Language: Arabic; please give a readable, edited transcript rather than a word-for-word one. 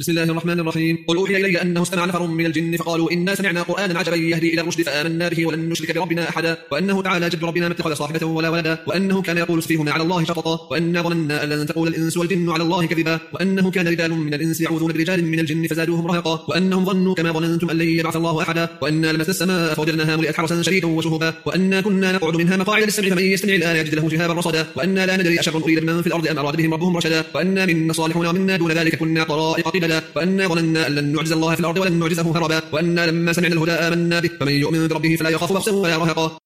بسم الله الرحمن الرحيم. قل أوحي إلي أنه استمع نفر من الجن فقالوا إنا سمعنا قرآنا عجبا يهدي إلى الرشد فآمنا به ولن نشرك بربنا أحدا وأنه تعالى جد ربنا ما اتخذ صاحبة ولا ولدا وأنه كان يقول سفيهنا على الله شططا وأنا ظننا أن لن تقول الإنس والجن على الله كذبا وأنه كان رجال من الإنس يعوذون برجال من الجن فزادوهم رهقا وأنهم ظنوا كما ظننتم أن لن يبعث الله أحدا وأنا لمسنا السماء فوجدناها ملئت حرسا شديدا وشهبا وأنا كنا نقعد منها مقاعد للسمع فمن يستمع الآن يجد له شهابا رصدا وأنا لا ندري أشر أريد بمن في الأرض أم أراد بهم ربهم رشدا وأنا منا صالحون ومنا دون ذلك كنا طرائق قددا وأنا ظننا أن لن نعجز الله في الأرض ولن نعجزه هربا وأنا لما سمعنا الهدى آمنا به فمن يؤمن بربه فلا يخاف بخسا ولا رهقا